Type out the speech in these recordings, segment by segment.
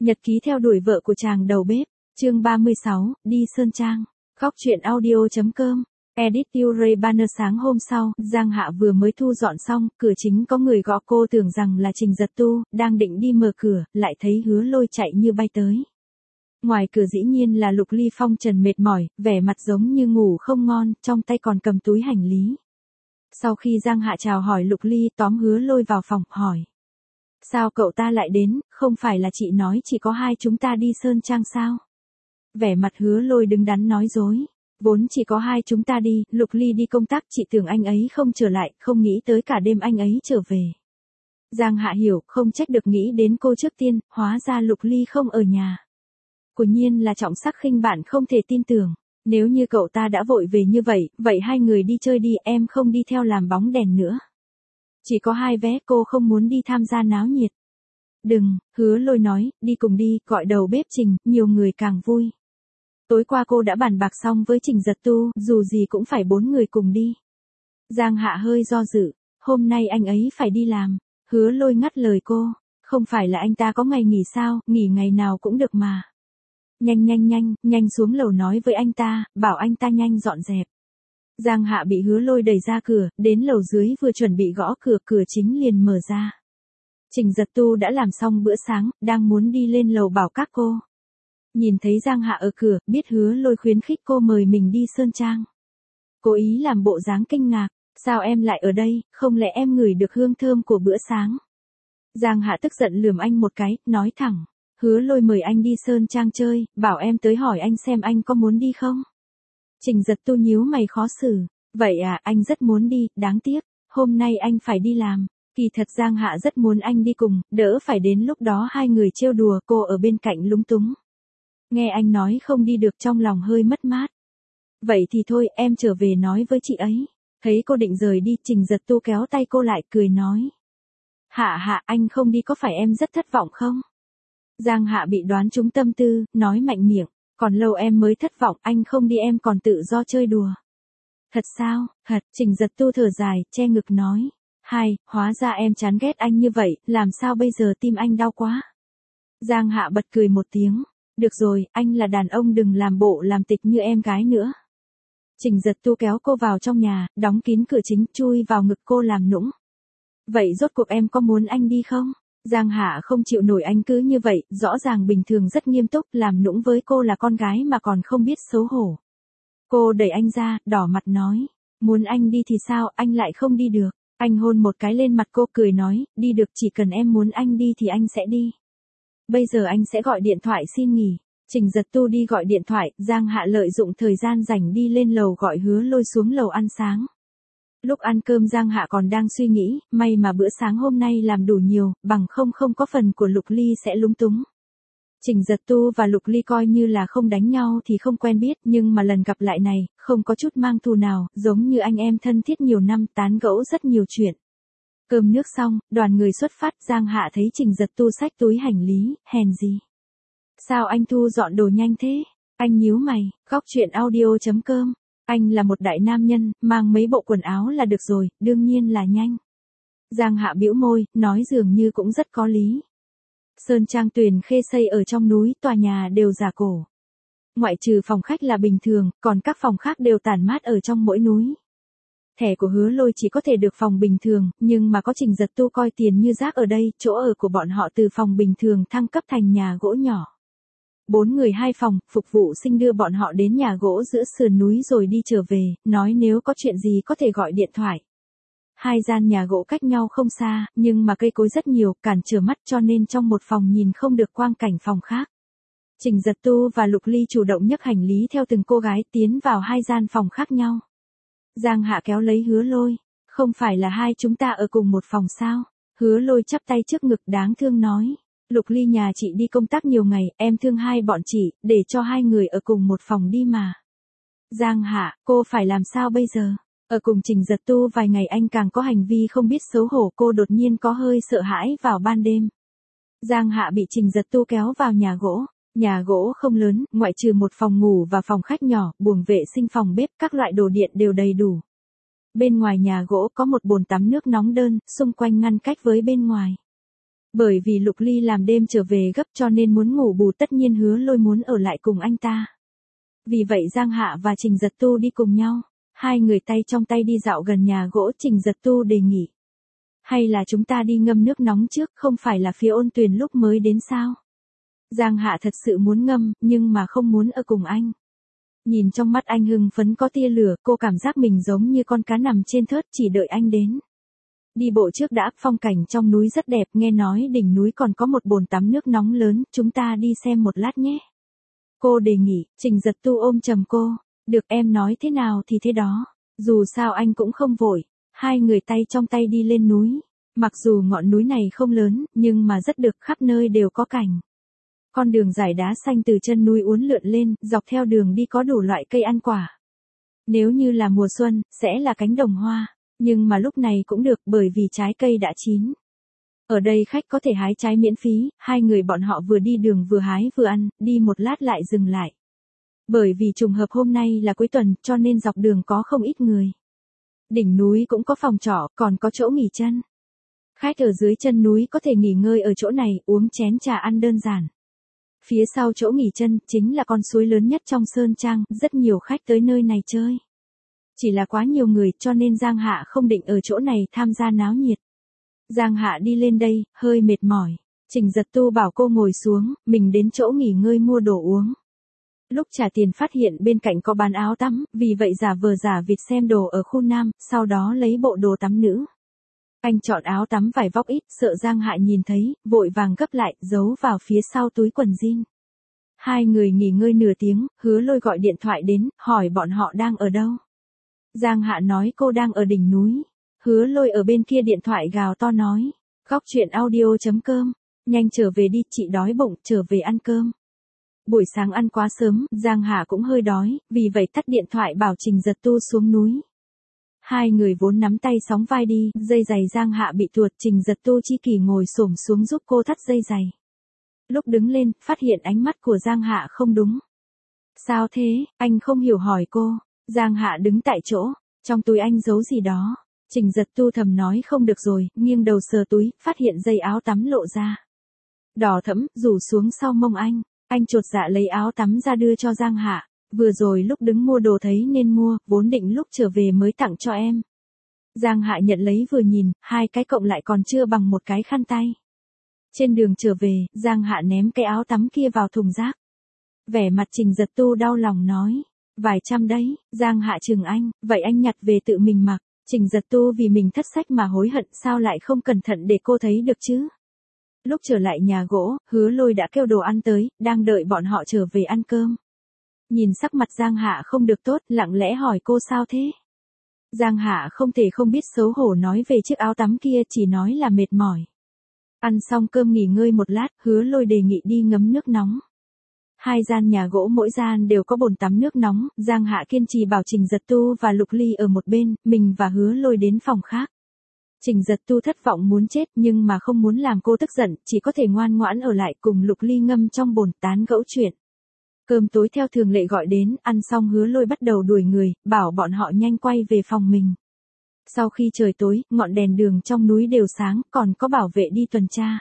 Nhật ký theo đuổi vợ của chàng đầu bếp, chương 36, đi Sơn Trang. Góc truyện audio.com. Edit Ray Banner. Sáng hôm sau, Giang Hạ vừa mới thu dọn xong, cửa chính có người gõ, cô tưởng rằng là Trình Giật Tu, đang định đi mở cửa, lại thấy Hứa Lôi chạy như bay tới. Ngoài cửa dĩ nhiên là Lục Ly phong trần mệt mỏi, vẻ mặt giống như ngủ không ngon, trong tay còn cầm túi hành lý. Sau khi Giang Hạ chào hỏi Lục Ly, tóm Hứa Lôi vào phòng, hỏi. Sao cậu ta lại đến, không phải là chị nói chỉ có hai chúng ta đi Sơn Trang sao? Vẻ mặt Hứa Lôi đứng đắn nói dối. Vốn chỉ có hai chúng ta đi, Lục Ly đi công tác, chị tưởng anh ấy không trở lại, không nghĩ tới cả đêm anh ấy trở về. Giang Hạ hiểu, không trách được, nghĩ đến cô trước tiên, hóa ra Lục Ly không ở nhà. Quả nhiên là trọng sắc khinh bạn, không thể tin tưởng. Nếu như cậu ta đã vội về như vậy, vậy hai người đi chơi đi, em không đi theo làm bóng đèn nữa. Chỉ có hai vé, cô không muốn đi tham gia náo nhiệt. Đừng, Hứa Lôi nói, đi cùng đi, gọi đầu bếp Trình, nhiều người càng vui. Tối qua cô đã bàn bạc xong với Trình Giật Tu, dù gì cũng phải 4 người cùng đi. Giang Hạ hơi do dự, hôm nay anh ấy phải đi làm. Hứa Lôi ngắt lời cô, không phải là anh ta có ngày nghỉ sao, nghỉ ngày nào cũng được mà. Nhanh xuống lầu nói với anh ta, bảo anh ta nhanh dọn dẹp. Giang Hạ bị Hứa Lôi đẩy ra cửa, đến lầu dưới vừa chuẩn bị gõ cửa, cửa chính liền mở ra. Trình Giật Tu đã làm xong bữa sáng, đang muốn đi lên lầu bảo các cô. Nhìn thấy Giang Hạ ở cửa, biết Hứa Lôi khuyến khích cô mời mình đi Sơn Trang. Cố ý làm bộ dáng kinh ngạc, sao em lại ở đây, không lẽ em ngửi được hương thơm của bữa sáng? Giang Hạ tức giận lườm anh một cái, nói thẳng, Hứa Lôi mời anh đi Sơn Trang chơi, bảo em tới hỏi anh xem anh có muốn đi không? Trình Giật Tu nhíu mày khó xử, vậy à, anh rất muốn đi, đáng tiếc, hôm nay anh phải đi làm. Kỳ thật Giang Hạ rất muốn anh đi cùng, đỡ phải đến lúc đó hai người trêu đùa, cô ở bên cạnh lúng túng. Nghe anh nói không đi được trong lòng hơi mất mát. Vậy thì thôi, em trở về nói với chị ấy. Thấy cô định rời đi, Trình Giật Tu kéo tay cô lại, cười nói. Hạ, anh không đi có phải em rất thất vọng không? Giang Hạ bị đoán trúng tâm tư, nói mạnh miệng. Còn lâu em mới thất vọng, anh không đi em còn tự do chơi đùa. Thật sao, thật, Trình Giật Tu thở dài, che ngực nói. Hóa ra em chán ghét anh như vậy, làm sao bây giờ, tim anh đau quá. Giang Hạ bật cười một tiếng. Được rồi, anh là đàn ông, đừng làm bộ làm tịch như em gái nữa. Trình Giật Tu kéo cô vào trong nhà, đóng kín cửa chính, chui vào ngực cô làm nũng. Vậy rốt cuộc em có muốn anh đi không? Giang Hạ không chịu nổi anh cứ như vậy, rõ ràng bình thường rất nghiêm túc, làm nũng với cô là con gái mà còn không biết xấu hổ. Cô đẩy anh ra, đỏ mặt nói, muốn anh đi thì sao, anh lại không đi được. Anh hôn một cái lên mặt cô, cười nói, đi được, chỉ cần em muốn anh đi thì anh sẽ đi. Bây giờ anh sẽ gọi điện thoại xin nghỉ. Trình Giật Tu đi gọi điện thoại, Giang Hạ lợi dụng thời gian rảnh đi lên lầu gọi Hứa Lôi xuống lầu ăn sáng. Lúc ăn cơm Giang Hạ còn đang suy nghĩ, may mà bữa sáng hôm nay làm đủ nhiều, bằng không có phần của Lục Ly sẽ lúng túng. Trình Giật Tu và Lục Ly coi như là không đánh nhau thì không quen biết, nhưng mà lần gặp lại này, không có chút mang thù nào, giống như anh em thân thiết nhiều năm, tán gẫu rất nhiều chuyện. Cơm nước xong, đoàn người xuất phát, Giang Hạ thấy Trình Giật Tu xách túi hành lý, hèn gì? Sao anh thu dọn đồ nhanh thế? Anh nhíu mày, góc truyện audio.com. Anh là một đại nam nhân, mang mấy bộ quần áo là được rồi, đương nhiên là nhanh. Giang Hạ bĩu môi, nói dường như cũng rất có lý. Sơn Trang Tuyền Khê xây ở trong núi, tòa nhà đều giả cổ. Ngoại trừ phòng khách là bình thường, còn các phòng khác đều tản mát ở trong mỗi núi. Thẻ của Hứa Lôi chỉ có thể được phòng bình thường, nhưng mà có Trình Giật Tu coi tiền như rác ở đây, chỗ ở của bọn họ từ phòng bình thường thăng cấp thành nhà gỗ nhỏ. 4 người 2 phòng, phục vụ sinh đưa bọn họ đến nhà gỗ giữa sườn núi rồi đi trở về, nói nếu có chuyện gì có thể gọi điện thoại. 2 gian nhà gỗ cách nhau không xa, nhưng mà cây cối rất nhiều, cản trở mắt cho nên trong một phòng nhìn không được quang cảnh phòng khác. Trình Giật Tu và Lục Ly chủ động nhấc hành lý theo từng cô gái tiến vào 2 gian phòng khác nhau. Giang Hạ kéo lấy Hứa Lôi, không phải là hai chúng ta ở cùng một phòng sao? Hứa Lôi chắp tay trước ngực đáng thương nói, Lục Ly nhà chị đi công tác nhiều ngày, em thương hai bọn chị, để cho hai người ở cùng một phòng đi mà. Giang Hạ, cô phải làm sao bây giờ? Ở cùng Trình Giật Tu vài ngày anh càng có hành vi không biết xấu hổ, cô đột nhiên có hơi sợ hãi vào ban đêm. Giang Hạ bị Trình Giật Tu kéo vào nhà gỗ. Nhà gỗ không lớn, ngoại trừ một phòng ngủ và phòng khách nhỏ, buồng vệ sinh, phòng bếp, các loại đồ điện đều đầy đủ. Bên ngoài nhà gỗ có một bồn tắm nước nóng đơn, xung quanh ngăn cách với bên ngoài. Bởi vì Lục Ly làm đêm trở về gấp cho nên muốn ngủ bù, tất nhiên Hứa Lôi muốn ở lại cùng anh ta. Vì vậy Giang Hạ và Trình Giật Tu đi cùng nhau. Hai người tay trong tay đi dạo gần nhà gỗ. Trình Giật Tu đề nghị. Hay là chúng ta đi ngâm nước nóng trước, không phải là phía Ôn Tuyền lúc mới đến sao? Giang Hạ thật sự muốn ngâm, nhưng mà không muốn ở cùng anh. Nhìn trong mắt anh hưng phấn có tia lửa, cô cảm giác mình giống như con cá nằm trên thớt chỉ đợi anh đến. Đi bộ trước đã, phong cảnh trong núi rất đẹp, nghe nói đỉnh núi còn có một bồn tắm nước nóng lớn, chúng ta đi xem một lát nhé. Cô đề nghị. Trình Giật Tu ôm chầm cô. Được, em nói thế nào thì thế đó. Dù sao anh cũng không vội. Hai người tay trong tay đi lên núi. Mặc dù ngọn núi này không lớn, nhưng mà rất được, khắp nơi đều có cảnh. Con đường dải đá xanh từ chân núi uốn lượn lên, dọc theo đường đi có đủ loại cây ăn quả. Nếu như là mùa xuân, sẽ là cánh đồng hoa. Nhưng mà lúc này cũng được bởi vì trái cây đã chín. Ở đây khách có thể hái trái miễn phí, hai người bọn họ vừa đi đường vừa hái vừa ăn, đi một lát lại dừng lại. Bởi vì trùng hợp hôm nay là cuối tuần, cho nên dọc đường có không ít người. Đỉnh núi cũng có phòng trọ, còn có chỗ nghỉ chân. Khách ở dưới chân núi có thể nghỉ ngơi ở chỗ này, uống chén trà ăn đơn giản. Phía sau chỗ nghỉ chân, chính là con suối lớn nhất trong Sơn Trang, rất nhiều khách tới nơi này chơi. Chỉ là quá nhiều người cho nên Giang Hạ không định ở chỗ này tham gia náo nhiệt. Giang Hạ đi lên đây, hơi mệt mỏi. Trình Giật Tu bảo cô ngồi xuống, mình đến chỗ nghỉ ngơi mua đồ uống. Lúc trả tiền phát hiện bên cạnh có bán áo tắm, vì vậy giả vờ giả vịt xem đồ ở khu nam, sau đó lấy bộ đồ tắm nữ. Anh chọn áo tắm vải vóc ít, sợ Giang Hạ nhìn thấy, vội vàng gấp lại, giấu vào phía sau túi quần jean. Hai người nghỉ ngơi nửa tiếng, Hứa Lôi gọi điện thoại đến, hỏi bọn họ đang ở đâu. Giang Hạ nói cô đang ở đỉnh núi. Hứa Lôi ở bên kia điện thoại gào to nói. Góc chuyện audio.com. Nhanh trở về đi, chị đói bụng, trở về ăn cơm. Buổi sáng ăn quá sớm, Giang Hạ cũng hơi đói, vì vậy tắt điện thoại bảo Trình Giật Tu xuống núi. Hai người vốn nắm tay sóng vai đi, dây giày Giang Hạ bị tuột, Trình Giật Tu chi kỷ ngồi xổm xuống giúp cô thắt dây giày. Lúc đứng lên, phát hiện ánh mắt của Giang Hạ không đúng. Sao thế, anh không hiểu hỏi cô. Giang Hạ đứng tại chỗ, trong túi anh giấu gì đó. Trình Giật Tu thầm nói không được rồi, nghiêng đầu sờ túi, phát hiện dây áo tắm lộ ra. Đỏ thẫm, rủ xuống sau mông anh chột dạ lấy áo tắm ra đưa cho Giang Hạ. Vừa rồi lúc đứng mua đồ thấy nên mua, vốn định lúc trở về mới tặng cho em. Giang Hạ nhận lấy vừa nhìn, hai cái cộng lại còn chưa bằng một cái khăn tay. Trên đường trở về, Giang Hạ ném cái áo tắm kia vào thùng rác. Vẻ mặt Trình Giật Tu đau lòng nói. Vài trăm đấy, Giang Hạ chừng anh, vậy anh nhặt về tự mình mặc. Trình Giật Tu vì mình thất sách mà hối hận, sao lại không cẩn thận để cô thấy được chứ. Lúc trở lại nhà gỗ, Hứa Lôi đã kêu đồ ăn tới, đang đợi bọn họ trở về ăn cơm. Nhìn sắc mặt Giang Hạ không được tốt, lặng lẽ hỏi cô sao thế. Giang Hạ không thể không biết xấu hổ nói về chiếc áo tắm kia, chỉ nói là mệt mỏi. Ăn xong cơm nghỉ ngơi một lát, Hứa Lôi đề nghị đi ngấm nước nóng. Hai gian nhà gỗ mỗi gian đều có bồn tắm nước nóng, Giang Hạ kiên trì bảo Trình Giật Tu và Lục Ly ở một bên, mình và Hứa Lôi đến phòng khác. Trình Giật Tu thất vọng muốn chết nhưng mà không muốn làm cô tức giận, chỉ có thể ngoan ngoãn ở lại cùng Lục Ly ngâm trong bồn tán gẫu chuyện. Cơm tối theo thường lệ gọi đến, ăn xong Hứa Lôi bắt đầu đuổi người, bảo bọn họ nhanh quay về phòng mình. Sau khi trời tối, ngọn đèn đường trong núi đều sáng, còn có bảo vệ đi tuần tra.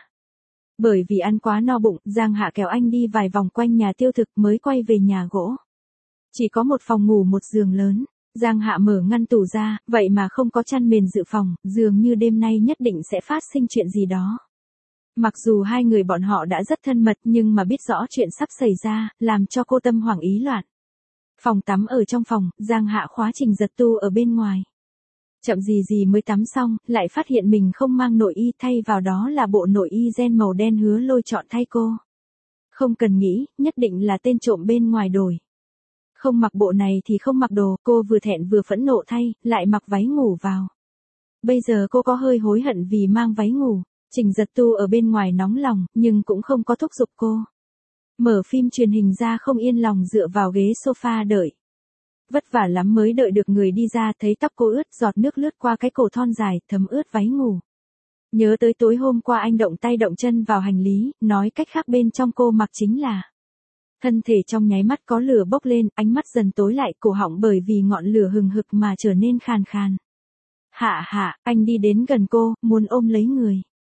Bởi vì ăn quá no bụng, Giang Hạ kéo anh đi vài vòng quanh nhà tiêu thực mới quay về nhà gỗ. Chỉ có một phòng ngủ một giường lớn. Giang Hạ mở ngăn tủ ra, vậy mà không có chăn mền dự phòng, dường như đêm nay nhất định sẽ phát sinh chuyện gì đó. Mặc dù hai người bọn họ đã rất thân mật nhưng mà biết rõ chuyện sắp xảy ra, làm cho cô tâm hoảng ý loạn. Phòng tắm ở trong phòng, Giang Hạ khóa Trình Giật Tu ở bên ngoài. Chậm gì mới tắm xong, lại phát hiện mình không mang nội y, thay vào đó là bộ nội y ren màu đen Hứa Lôi chọn thay cô. Không cần nghĩ, nhất định là tên trộm bên ngoài đổi. Không mặc bộ này thì không mặc đồ, cô vừa thẹn vừa phẫn nộ thay, lại mặc váy ngủ vào. Bây giờ cô có hơi hối hận vì mang váy ngủ. Trình Giật Tu ở bên ngoài nóng lòng, nhưng cũng không có thúc giục cô. Mở phim truyền hình ra không yên lòng dựa vào ghế sofa đợi. Vất vả lắm mới đợi được người đi ra, thấy tóc cô ướt, giọt nước lướt qua cái cổ thon dài, thấm ướt váy ngủ. Nhớ tới tối hôm qua anh động tay động chân vào hành lý, nói cách khác bên trong cô mặc chính là. Thân thể trong nháy mắt có lửa bốc lên, ánh mắt dần tối lại, cổ họng bởi vì ngọn lửa hừng hực mà trở nên khàn khàn. Hạ, anh đi đến gần cô, muốn ôm lấy người.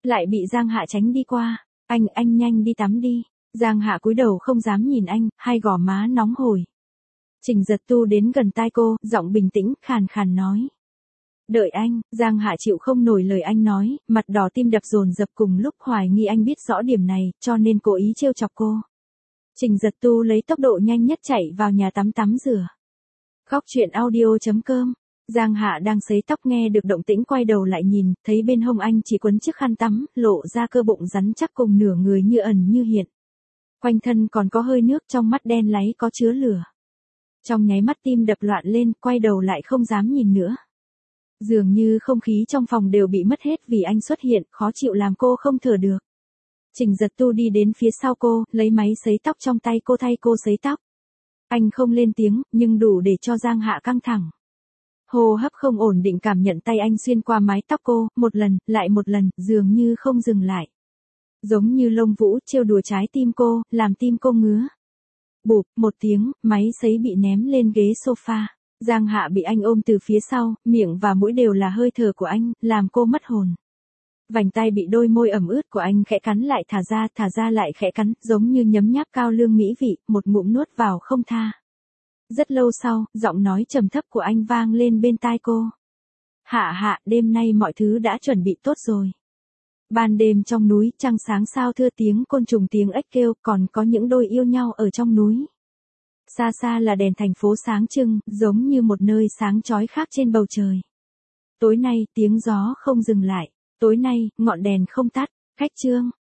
lại bị Giang Hạ tránh đi qua. Anh nhanh đi tắm đi. Giang Hạ cúi đầu không dám nhìn anh, hai gò má nóng hổi. Trình Giật Tu đến gần tai cô, giọng bình tĩnh, khàn khàn nói. Đợi anh. Giang Hạ chịu không nổi lời anh nói, mặt đỏ tim đập dồn dập, cùng lúc hoài nghi anh biết rõ điểm này, cho nên cố ý trêu chọc cô. Trình Giật Tu lấy tốc độ nhanh nhất chạy vào nhà tắm rửa. Khóc chuyện audio.com. Giang Hạ đang sấy tóc nghe được động tĩnh quay đầu lại nhìn, thấy bên hông anh chỉ quấn chiếc khăn tắm, lộ ra cơ bụng rắn chắc cùng nửa người như ẩn như hiện. Quanh thân còn có hơi nước, trong mắt đen láy có chứa lửa. Trong nháy mắt tim đập loạn lên, quay đầu lại không dám nhìn nữa. Dường như không khí trong phòng đều bị mất hết vì anh xuất hiện, khó chịu làm cô không thở được. Trình Giật Tu đi đến phía sau cô, lấy máy sấy tóc trong tay cô thay cô sấy tóc. Anh không lên tiếng, nhưng đủ để cho Giang Hạ căng thẳng. Hô hấp không ổn định, cảm nhận tay anh xuyên qua mái tóc cô, một lần, lại một lần, dường như không dừng lại. Giống như lông vũ trêu đùa trái tim cô, làm tim cô ngứa. Bụp, một tiếng, máy sấy bị ném lên ghế sofa. Giang Hạ bị anh ôm từ phía sau, miệng và mũi đều là hơi thở của anh, làm cô mất hồn. Vành tay bị đôi môi ẩm ướt của anh khẽ cắn lại thả ra lại khẽ cắn, giống như nhấm nháp cao lương mỹ vị, một ngụm nuốt vào không tha. Rất lâu sau, giọng nói trầm thấp của anh vang lên bên tai cô. Hạ, đêm nay mọi thứ đã chuẩn bị tốt rồi. Ban đêm trong núi, trăng sáng sao thưa, tiếng côn trùng tiếng ếch kêu, còn có những đôi yêu nhau ở trong núi. Xa xa là đèn thành phố sáng trưng, giống như một nơi sáng chói khác trên bầu trời. Tối nay, tiếng gió không dừng lại. Tối nay, ngọn đèn không tắt. Khách trương.